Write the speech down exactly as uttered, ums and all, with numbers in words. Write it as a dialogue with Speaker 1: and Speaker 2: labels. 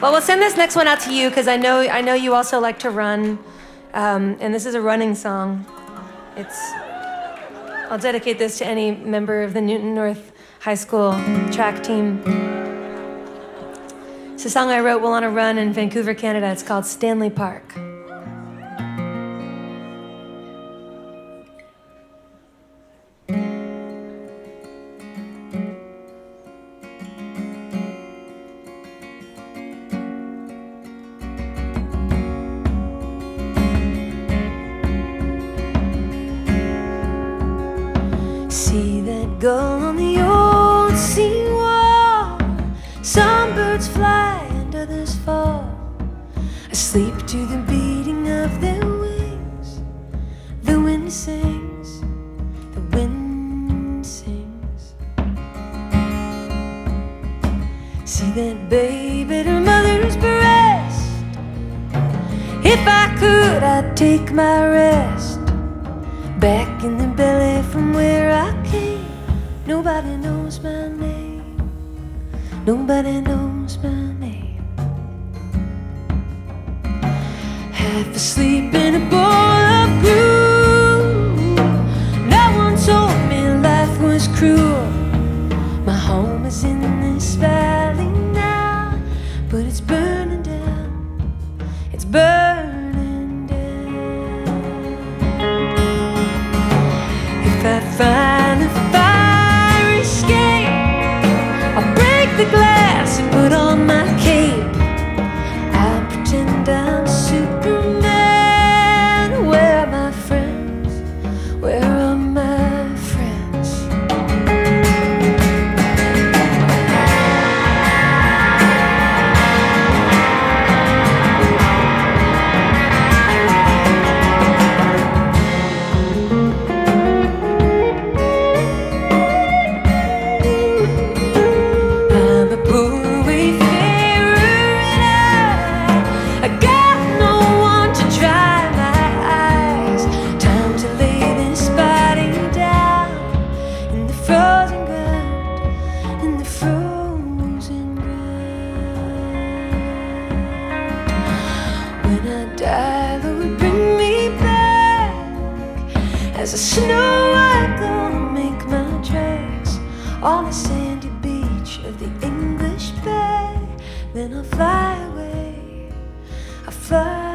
Speaker 1: Well, we'll send this next one out to you because I know I know you also like to run, um, and this is a running song. It's. I'll dedicate this to any member of the Newton North High School track team. It's a song I wrote while on a run in Vancouver, Canada. It's called Stanley Park. See that gull on the old seawall. Some birds fly and others fall, asleep to the beating of their wings. The wind sings, the wind sings. See that babe at her mother's breast. If I could, I'd take my rest back in the belly from where I came. Nobody knows my name. Nobody knows my name. Half asleep in a bowl of glue. No one told me life was cruel. My home is in this valley now, but it's burning down. It's burning. If I find a fire escape, I'll break the glass and put on my cape. I'll pretend I'm Superman. Where are my friends? Where are my friends? As a snow white gonna make my tracks on the sandy beach of the English Bay. Then I'll fly away, I'll fly